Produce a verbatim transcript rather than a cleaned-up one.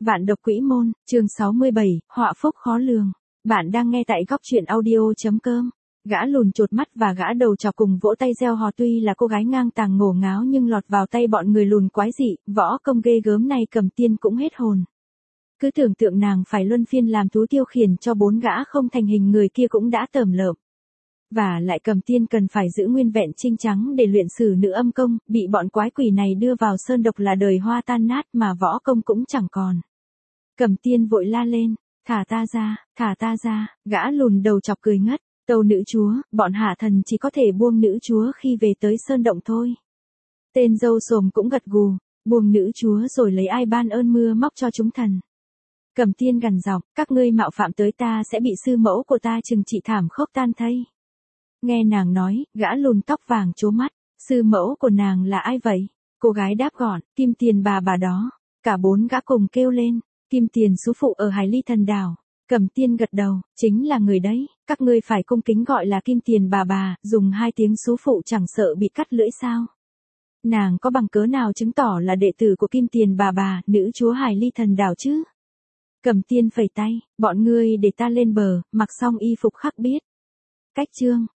Vạn độc quỹ môn, chương sáu mươi bảy, họa phúc khó lường. Bạn đang nghe tại góc truyện audio.com. Gã lùn chột mắt và gã đầu chọc cùng vỗ tay reo hò, tuy là cô gái ngang tàng ngổ ngáo nhưng lọt vào tay bọn người lùn quái dị, võ công ghê gớm này Cầm Tiên cũng hết hồn. Cứ tưởng tượng nàng phải luân phiên làm thú tiêu khiển cho bốn gã không thành hình người kia cũng đã tởm lợm. Và lại Cầm Tiên cần phải giữ nguyên vẹn trinh trắng để luyện sử nữ âm công, bị bọn quái quỷ này đưa vào sơn độc là đời hoa tan nát mà võ công cũng chẳng còn. Cầm Tiên vội la lên, thả ta ra, thả ta ra, gã lùn đầu chọc cười ngất, tâu nữ chúa, bọn hạ thần chỉ có thể buông nữ chúa khi về tới sơn động thôi. Tên dâu xồm cũng gật gù, buông nữ chúa rồi lấy ai ban ơn mưa móc cho chúng thần. Cầm Tiên gằn giọng, các ngươi mạo phạm tới ta sẽ bị sư mẫu của ta trừng trị thảm khốc tan thây. Nghe nàng nói, gã lùn tóc vàng trố mắt, sư mẫu của nàng là ai vậy? Cô gái đáp gọn, Kim Tiền bà bà đó. Cả bốn gã cùng kêu lên, Kim Tiền sú phụ ở Hải Ly Thần Đảo. Cầm Tiên gật đầu, chính là người đấy, các ngươi phải cung kính gọi là Kim Tiền bà bà, dùng hai tiếng sú phụ chẳng sợ bị cắt lưỡi sao? Nàng có bằng cớ nào chứng tỏ là đệ tử của Kim Tiền bà bà, nữ chúa Hải Ly Thần Đảo chứ? Cầm Tiên phẩy tay, bọn ngươi để ta lên bờ, mặc xong y phục khắc biết. Cách chương